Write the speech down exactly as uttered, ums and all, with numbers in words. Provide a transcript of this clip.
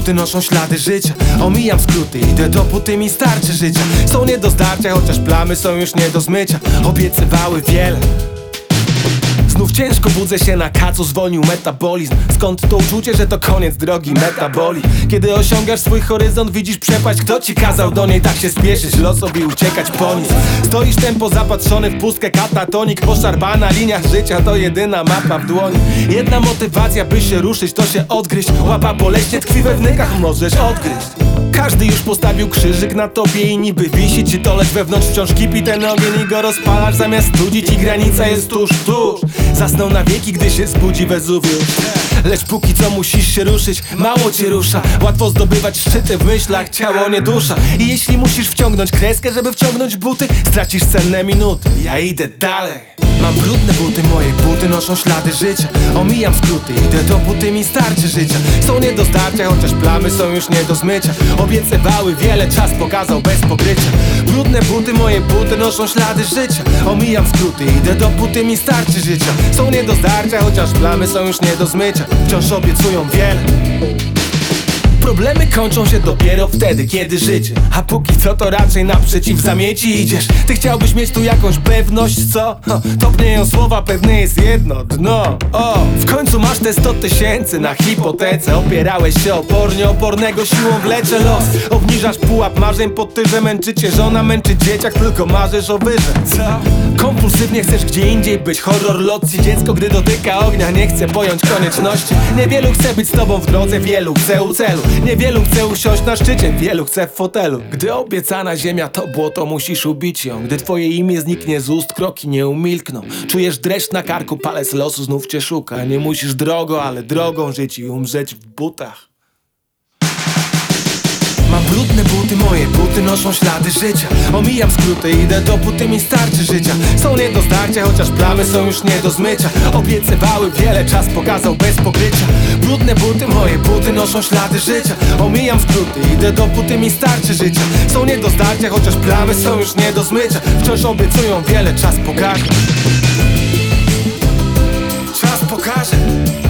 buty noszą ślady życia. Omijam skróty, idę dopóty mi starczy życia. Są nie do zdarcia, chociaż plamy są już nie do zmycia. Obiecywały wiele. Znów ciężko budzę się na kacu, zwolnił metabolizm. Skąd to uczucie, że to koniec drogi metaboli? Kiedy osiągasz swój horyzont, widzisz przepaść. Kto ci kazał do niej tak się spieszyć? Losowi uciekać po nic. Stoisz tempo zapatrzony w pustkę, katatonik. Poszarpana linia życia to jedyna mapa w dłoni. Jedna motywacja, by się ruszyć, to się odgryźć. Łapa boleśnie tkwi we wnykach, możesz odgryźć. Każdy już postawił krzyżyk na tobie i niby wisi ci to, lecz wewnątrz wciąż kipi ten ogień i go rozpalasz zamiast studzić i granica jest tuż, tuż. Zasnął na wieki, gdy się zbudzi Wezuwiusz. Lecz póki co musisz się ruszyć, mało cię rusza. Łatwo zdobywać szczyty w myślach, ciało nie dusza. I jeśli musisz wciągnąć kreskę, żeby wciągnąć buty, stracisz cenne minuty, ja idę dalej. Mam brudne buty, moje buty noszą ślady życia. Omijam skróty, idę dopóty mi starczy życia. Są nie do zdarcia, chociaż plamy są już nie do zmycia. Obiecywały wiele, czas pokazał bez pokrycia. Brudne buty, moje buty noszą ślady życia. Omijam skróty, idę dopóty mi starczy życia. Są nie do zdarcia, chociaż plamy są już nie do zmycia. Wciąż obiecują wiele. Problemy kończą się dopiero wtedy, kiedy życie. A póki co to raczej naprzeciw zamieci idziesz. Ty chciałbyś mieć tu jakąś pewność, co? No, topnieją słowa, pewne jest jedno dno. O, w końcu masz te sto tysięcy na hipotece. Opierałeś się opornie, opornego siłą wlecze los. Obniżasz pułap marzeń pod tym, że męczy cię żona, męczy dzieciak, tylko marzysz o wyże. Co? Kompulsywnie chcesz gdzie indziej być, horror locji. Dziecko gdy dotyka ognia nie chce pojąć konieczności. Niewielu chce być z tobą w drodze, wielu chce u celu. Niewielu chce usiąść na szczycie, wielu chce w fotelu. Gdy obiecana ziemia to błoto, musisz ubić ją. Gdy twoje imię zniknie z ust, kroki nie umilkną. Czujesz dreszcz na karku, palec losu znów cię szuka. Nie musisz drogo, ale drogą żyć i umrzeć w butach. Mam brudne buty, moje buty noszą ślady życia. Omijam skróty, idę dopóty mi starczy życia. Są nie do zdarcia, chociaż plamy są już nie do zmycia. Obiecywały wiele, czas pokazał bez pokrycia. Brudne buty, moje buty noszą ślady życia. Omijam skróty, idę dopóty mi starczy życia. Są nie do zdarcia, chociaż plamy są już nie do zmycia. Wciąż obiecują wiele, czas pokaże. Czas pokaże.